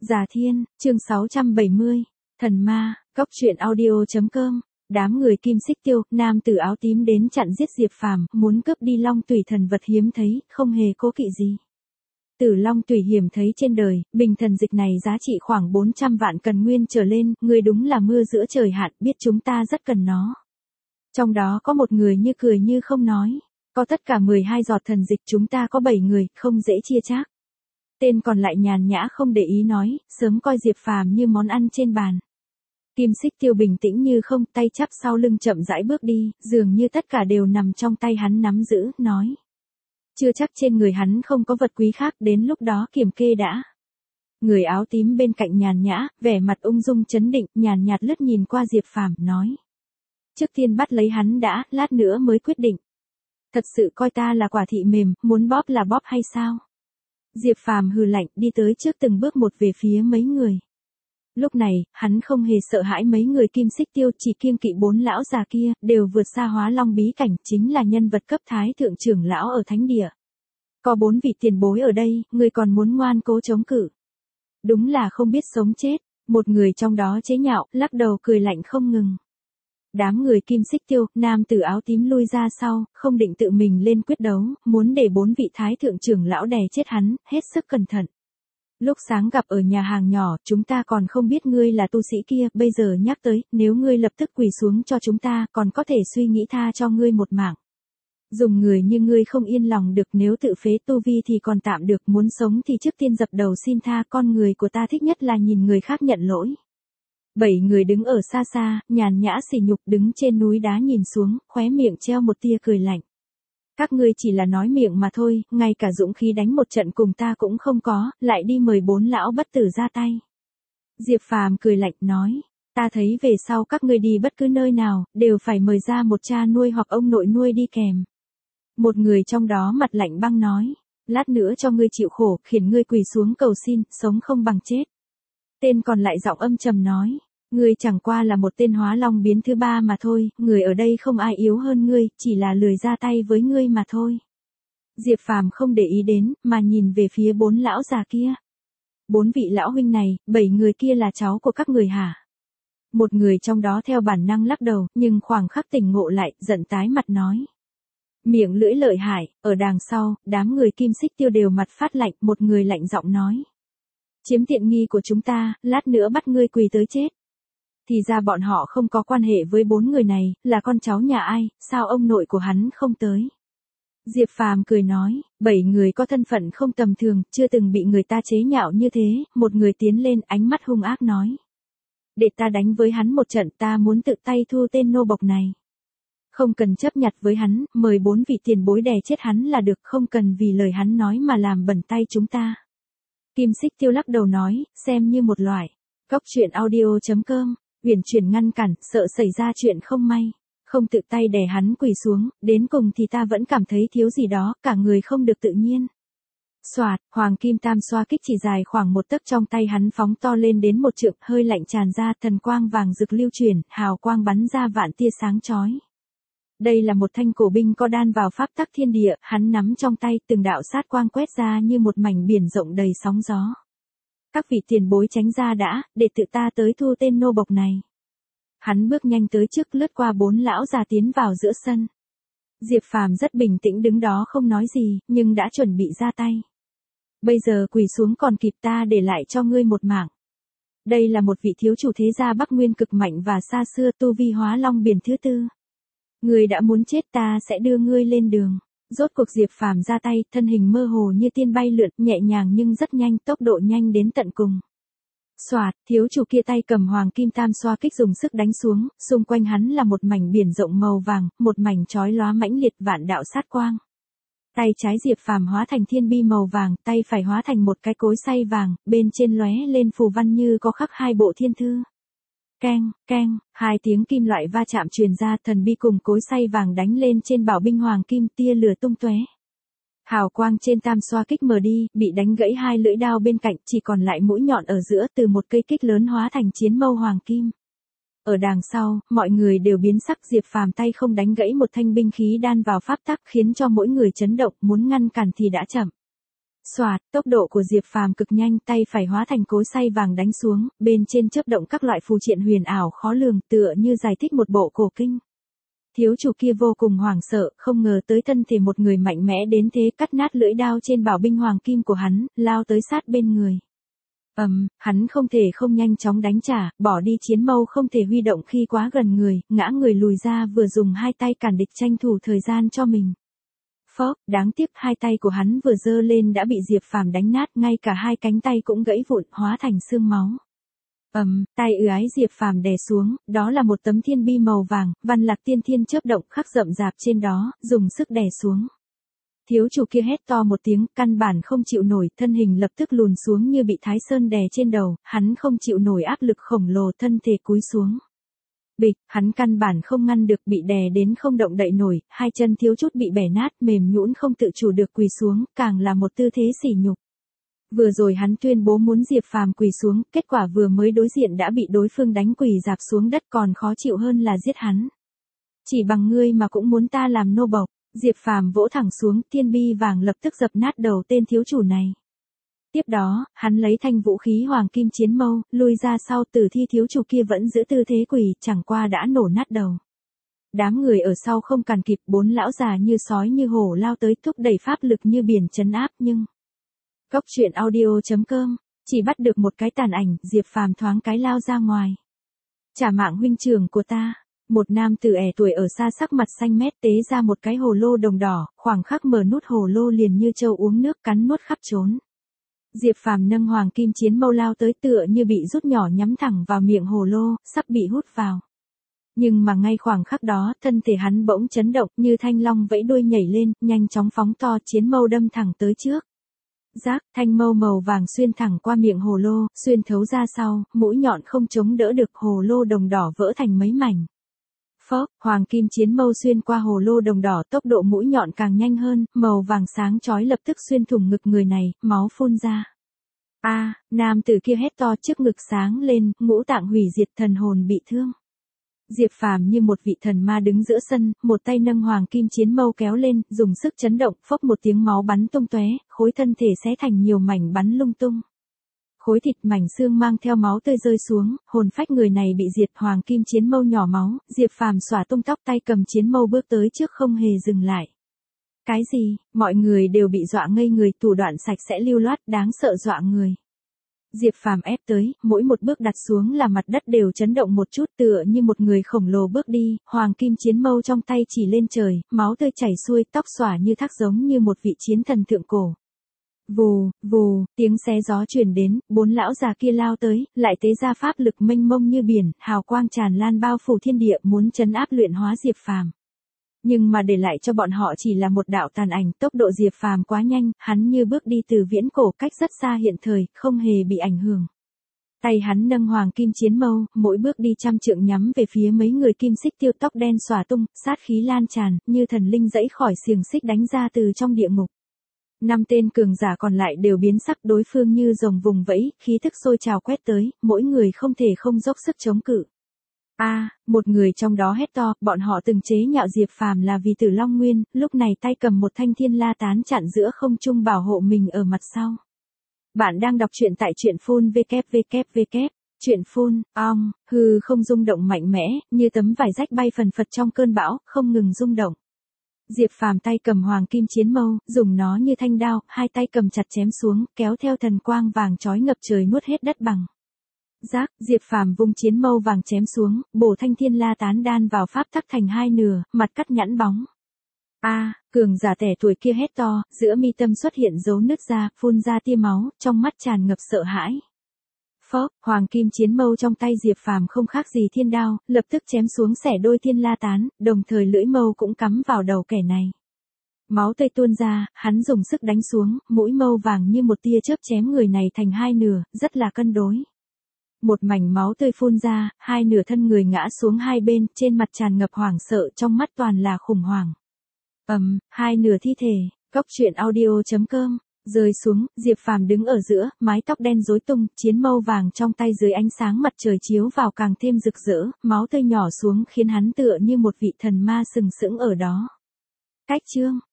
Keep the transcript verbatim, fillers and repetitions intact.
Già Thiên, chương sáu trăm bảy mươi, Thần Ma, Cốc truyện audio.com. Đám người Kim Xích Tiêu, nam tử áo tím đến chặn giết Diệp Phàm, muốn cướp đi Long Tùy thần vật hiếm thấy, không hề cố kỵ gì. Tử Long Tùy hiểm thấy trên đời, bình thần dịch này giá trị khoảng bốn trăm vạn cần nguyên trở lên, người đúng là mưa giữa trời hạn, biết chúng ta rất cần nó. Trong đó có một người như cười như không nói, có tất cả mười hai giọt thần dịch, chúng ta có bảy người, không dễ chia chác. Tên còn lại nhàn nhã không để ý nói, sớm coi Diệp Phàm như món ăn trên bàn. Kim Xích Tiêu bình tĩnh như không, tay chắp sau lưng chậm rãi bước đi, dường như tất cả đều nằm trong tay hắn nắm giữ, nói. Chưa chắc trên người hắn không có vật quý khác, đến lúc đó kiểm kê đã. Người áo tím bên cạnh nhàn nhã, vẻ mặt ung dung chấn định, nhàn nhạt lướt nhìn qua Diệp Phàm, nói. Trước tiên bắt lấy hắn đã, lát nữa mới quyết định. Thật sự coi ta là quả thị mềm, muốn bóp là bóp hay sao? Diệp Phàm hừ lạnh, đi tới trước từng bước một về phía mấy người. Lúc này, hắn không hề sợ hãi mấy người Kim Xích Tiêu, chỉ kiêng kỵ bốn lão già kia, đều vượt xa Hóa Long bí cảnh, chính là nhân vật cấp thái thượng trưởng lão ở thánh địa. Có bốn vị tiền bối ở đây, người còn muốn ngoan cố chống cự. Đúng là không biết sống chết, một người trong đó chế nhạo, lắc đầu cười lạnh không ngừng. Đám người Kim Xích Tiêu, nam tử áo tím lui ra sau, không định tự mình lên quyết đấu, muốn để bốn vị thái thượng trưởng lão đè chết hắn, hết sức cẩn thận. Lúc sáng gặp ở nhà hàng nhỏ, chúng ta còn không biết ngươi là tu sĩ kia, bây giờ nhắc tới, nếu ngươi lập tức quỳ xuống cho chúng ta, còn có thể suy nghĩ tha cho ngươi một mạng. Dùng người như ngươi không yên lòng được, nếu tự phế tu vi thì còn tạm được, muốn sống thì trước tiên dập đầu xin tha, con người của ta thích nhất là nhìn người khác nhận lỗi. Bảy người đứng ở xa xa, nhàn nhã sỉ nhục, đứng trên núi đá nhìn xuống, khóe miệng treo một tia cười lạnh. Các ngươi chỉ là nói miệng mà thôi, ngay cả dũng khí đánh một trận cùng ta cũng không có, lại đi mời bốn lão bất tử ra tay. Diệp Phàm cười lạnh nói, ta thấy về sau các ngươi đi bất cứ nơi nào, đều phải mời ra một cha nuôi hoặc ông nội nuôi đi kèm. Một người trong đó mặt lạnh băng nói, lát nữa cho ngươi chịu khổ, khiến ngươi quỳ xuống cầu xin, sống không bằng chết. Tên còn lại giọng âm trầm nói, ngươi chẳng qua là một tên Hóa Long biến thứ ba mà thôi, người ở đây không ai yếu hơn ngươi, chỉ là lười ra tay với ngươi mà thôi. Diệp Phàm không để ý đến, mà nhìn về phía bốn lão già kia. Bốn vị lão huynh này, bảy người kia là cháu của các người hả? Một người trong đó theo bản năng lắc đầu, nhưng khoảng khắc tỉnh ngộ lại, giận tái mặt nói. Miệng lưỡi lợi hại, ở đằng sau, đám người Kim Xích Tiêu đều mặt phát lạnh, một người lạnh giọng nói. Chiếm tiện nghi của chúng ta, lát nữa bắt ngươi quỳ tới chết. Thì ra bọn họ không có quan hệ với bốn người này, là con cháu nhà ai, sao ông nội của hắn không tới. Diệp Phàm cười nói, bảy người có thân phận không tầm thường, chưa từng bị người ta chế nhạo như thế, một người tiến lên, ánh mắt hung ác nói. Để ta đánh với hắn một trận, ta muốn tự tay thu tên nô bộc này. Không cần chấp nhặt với hắn, mời bốn vị tiền bối đè chết hắn là được, không cần vì lời hắn nói mà làm bẩn tay chúng ta. Kim Xích Tiêu lắc đầu nói, xem như một loại. Cốc truyện audio.com, uyển chuyển ngăn cản, sợ xảy ra chuyện không may. Không tự tay đè hắn quỳ xuống, đến cùng thì ta vẫn cảm thấy thiếu gì đó, cả người không được tự nhiên. Soạt, hoàng kim tam xoa kích chỉ dài khoảng một tấc trong tay hắn phóng to lên đến một trượng, hơi lạnh tràn ra, thần quang vàng rực lưu chuyển, hào quang bắn ra vạn tia sáng chói. Đây là một thanh cổ binh có đan vào pháp tắc thiên địa, hắn nắm trong tay, từng đạo sát quang quét ra như một mảnh biển rộng đầy sóng gió. Các vị tiền bối tránh ra đã, để tự ta tới thu tên nô bộc này. Hắn bước nhanh tới trước, lướt qua bốn lão già tiến vào giữa sân. Diệp Phàm rất bình tĩnh đứng đó không nói gì, nhưng đã chuẩn bị ra tay. Bây giờ quỳ xuống còn kịp, ta để lại cho ngươi một mạng. Đây là một vị thiếu chủ thế gia Bắc Nguyên cực mạnh và xa xưa, tu vi Hóa Long biển thứ tư. Ngươi đã muốn chết, ta sẽ đưa ngươi lên đường. Rốt cuộc Diệp Phàm ra tay, thân hình mơ hồ như tiên bay lượn, nhẹ nhàng nhưng rất nhanh, tốc độ nhanh đến tận cùng. Soạt, thiếu chủ kia tay cầm hoàng kim tam xoa kích dùng sức đánh xuống, xung quanh hắn là một mảnh biển rộng màu vàng, một mảnh chói lóa mãnh liệt vạn đạo sát quang. Tay trái Diệp Phàm hóa thành thiên bi màu vàng, tay phải hóa thành một cái cối xay vàng, bên trên lóe lên phù văn như có khắc hai bộ thiên thư. Keng, keng, hai tiếng kim loại va chạm truyền ra, thần bi cùng cối xay vàng đánh lên trên bảo binh hoàng kim, tia lửa tung tóe. Hào quang trên tam xoa kích mờ đi, bị đánh gãy hai lưỡi đao bên cạnh, chỉ còn lại mũi nhọn ở giữa, từ một cây kích lớn hóa thành chiến mâu hoàng kim. Ở đằng sau, mọi người đều biến sắc, Diệp Phàm tay không đánh gãy một thanh binh khí đan vào pháp tắc, khiến cho mỗi người chấn động, muốn ngăn cản thì đã chậm. Soạt, tốc độ của Diệp Phàm cực nhanh, tay phải hóa thành cối xay vàng đánh xuống, bên trên chớp động các loại phù triện huyền ảo khó lường, tựa như giải thích một bộ cổ kinh. Thiếu chủ kia vô cùng hoảng sợ, không ngờ tới thân thể một người mạnh mẽ đến thế, cắt nát lưỡi đao trên bảo binh hoàng kim của hắn, lao tới sát bên người. Ầm, um, hắn không thể không nhanh chóng đánh trả, bỏ đi chiến mâu không thể huy động khi quá gần người, ngã người lùi ra, vừa dùng hai tay cản địch tranh thủ thời gian cho mình. Phốc, đáng tiếc hai tay của hắn vừa giơ lên đã bị Diệp Phàm đánh nát, ngay cả hai cánh tay cũng gãy vụn, hóa thành xương máu. Ầm, um, tay ư ái Diệp Phàm đè xuống, đó là một tấm thiên bi màu vàng, văn lạc tiên thiên chớp động khắc rậm rạp trên đó, dùng sức đè xuống. Thiếu chủ kia hét to một tiếng, căn bản không chịu nổi, thân hình lập tức lùn xuống như bị Thái Sơn đè trên đầu, hắn không chịu nổi áp lực khổng lồ, thân thể cúi xuống. Bịch, hắn căn bản không ngăn được, bị đè đến không động đậy nổi, hai chân thiếu chút bị bẻ nát, mềm nhũn không tự chủ được quỳ xuống, càng là một tư thế sỉ nhục. Vừa rồi hắn tuyên bố muốn Diệp Phàm quỳ xuống, kết quả vừa mới đối diện đã bị đối phương đánh quỳ rạp xuống đất, còn khó chịu hơn là giết hắn. Chỉ bằng ngươi mà cũng muốn ta làm nô bộc. Diệp Phàm vỗ thẳng xuống, thiên bi vàng lập tức dập nát đầu tên thiếu chủ này. Tiếp đó, hắn lấy thanh vũ khí hoàng kim chiến mâu, lui ra sau, tử thi thiếu chủ kia vẫn giữ tư thế quỳ, chẳng qua đã nổ nát đầu. Đám người ở sau không cản kịp, bốn lão già như sói như hổ lao tới, thúc đẩy pháp lực như biển trấn áp, nhưng Cốc truyện audio chấm com chỉ bắt được một cái tàn ảnh, Diệp Phàm thoáng cái lao ra ngoài. Trả mạng huynh trưởng của ta. Một nam tử ẻ tuổi ở xa sắc mặt xanh mét tế ra một cái hồ lô đồng đỏ, khoảng khắc mở nút hồ lô liền như trâu uống nước, cắn nuốt khắp trốn. Diệp Phàm nâng hoàng kim chiến mâu lao tới, tựa như bị rút nhỏ nhắm thẳng vào miệng hồ lô, sắp bị hút vào. Nhưng mà ngay khoảng khắc đó, thân thể hắn bỗng chấn động, như thanh long vẫy đuôi nhảy lên, nhanh chóng phóng to, chiến mâu đâm thẳng tới trước. Rác, thanh mâu màu vàng xuyên thẳng qua miệng hồ lô, xuyên thấu ra sau, mũi nhọn không chống đỡ được, hồ lô đồng đỏ vỡ thành mấy mảnh. Phốc, hoàng kim chiến mâu xuyên qua hồ lô đồng đỏ, tốc độ mũi nhọn càng nhanh hơn, màu vàng sáng chói lập tức xuyên thủng ngực người này, máu phun ra. A, à, nam tử kia hét to, trước ngực sáng lên, ngũ tạng hủy diệt, thần hồn bị thương. Diệp Phàm như một vị thần ma đứng giữa sân, một tay nâng hoàng kim chiến mâu kéo lên, dùng sức chấn động, phốc một tiếng máu bắn tung tóe, khối thân thể xé thành nhiều mảnh bắn lung tung. Khối thịt mảnh xương mang theo máu tươi rơi xuống, hồn phách người này bị diệt, hoàng kim chiến mâu nhỏ máu, Diệp Phàm xõa tung tóc, tay cầm chiến mâu bước tới trước không hề dừng lại. Cái gì, mọi người đều bị dọa ngây người, thủ đoạn sạch sẽ lưu loát, đáng sợ dọa người. Diệp Phàm ép tới, mỗi một bước đặt xuống là mặt đất đều chấn động một chút, tựa như một người khổng lồ bước đi, hoàng kim chiến mâu trong tay chỉ lên trời, máu tươi chảy xuôi, tóc xõa như thác, giống như một vị chiến thần thượng cổ. Vù, vù, tiếng xé gió truyền đến, bốn lão già kia lao tới, lại tế ra pháp lực mênh mông như biển, hào quang tràn lan bao phủ thiên địa, muốn trấn áp luyện hóa Diệp Phàm. Nhưng mà để lại cho bọn họ chỉ là một đạo tàn ảnh, tốc độ Diệp Phàm quá nhanh, hắn như bước đi từ viễn cổ, cách rất xa hiện thời, không hề bị ảnh hưởng. Tay hắn nâng hoàng kim chiến mâu, mỗi bước đi trăm trượng nhắm về phía mấy người kim xích tiêu, tóc đen xòa tung, sát khí lan tràn, như thần linh dẫy khỏi xiềng xích đánh ra từ trong địa ngục. Năm tên cường giả còn lại đều biến sắc, đối phương như rồng vùng vẫy, khí thức sôi trào quét tới, mỗi người không thể không dốc sức chống cự. A, à, một người trong đó hét to, bọn họ từng chế nhạo Diệp Phàm là vì Tử Long Nguyên, lúc này tay cầm một thanh thiên la tán chặn giữa không trung bảo hộ mình ở mặt sau. Bạn đang đọc truyện tại truyện phun vê vê vê, truyện phun, ong, hư không rung động mạnh mẽ, như tấm vải rách bay phần phật trong cơn bão, không ngừng rung động. Diệp Phàm tay cầm hoàng kim chiến mâu, dùng nó như thanh đao, hai tay cầm chặt chém xuống, kéo theo thần quang vàng chói ngập trời nuốt hết đất bằng. Rác, Diệp Phàm vung chiến mâu vàng chém xuống, bổ thanh thiên la tán đan vào pháp tắc thành hai nửa, mặt cắt nhẵn bóng. A, à, cường giả trẻ tuổi kia hét to, giữa mi tâm xuất hiện dấu nứt ra, phun ra tia máu, trong mắt tràn ngập sợ hãi. Phốc, hoàng kim chiến mâu trong tay Diệp Phàm không khác gì thiên đao, lập tức chém xuống xẻ đôi thiên la tán, đồng thời lưỡi mâu cũng cắm vào đầu kẻ này. Máu tươi tuôn ra, hắn dùng sức đánh xuống, mũi mâu vàng như một tia chớp chém người này thành hai nửa, rất là cân đối. Một mảnh máu tươi phun ra, hai nửa thân người ngã xuống hai bên, trên mặt tràn ngập hoảng sợ, trong mắt toàn là khủng hoảng. Ầm, um, hai nửa thi thể, Cốc truyện audio chấm com, rơi xuống, Diệp Phàm đứng ở giữa, mái tóc đen rối tung, chiến mâu vàng trong tay dưới ánh sáng mặt trời chiếu vào càng thêm rực rỡ, máu tươi nhỏ xuống khiến hắn tựa như một vị thần ma sừng sững ở đó. Cách chương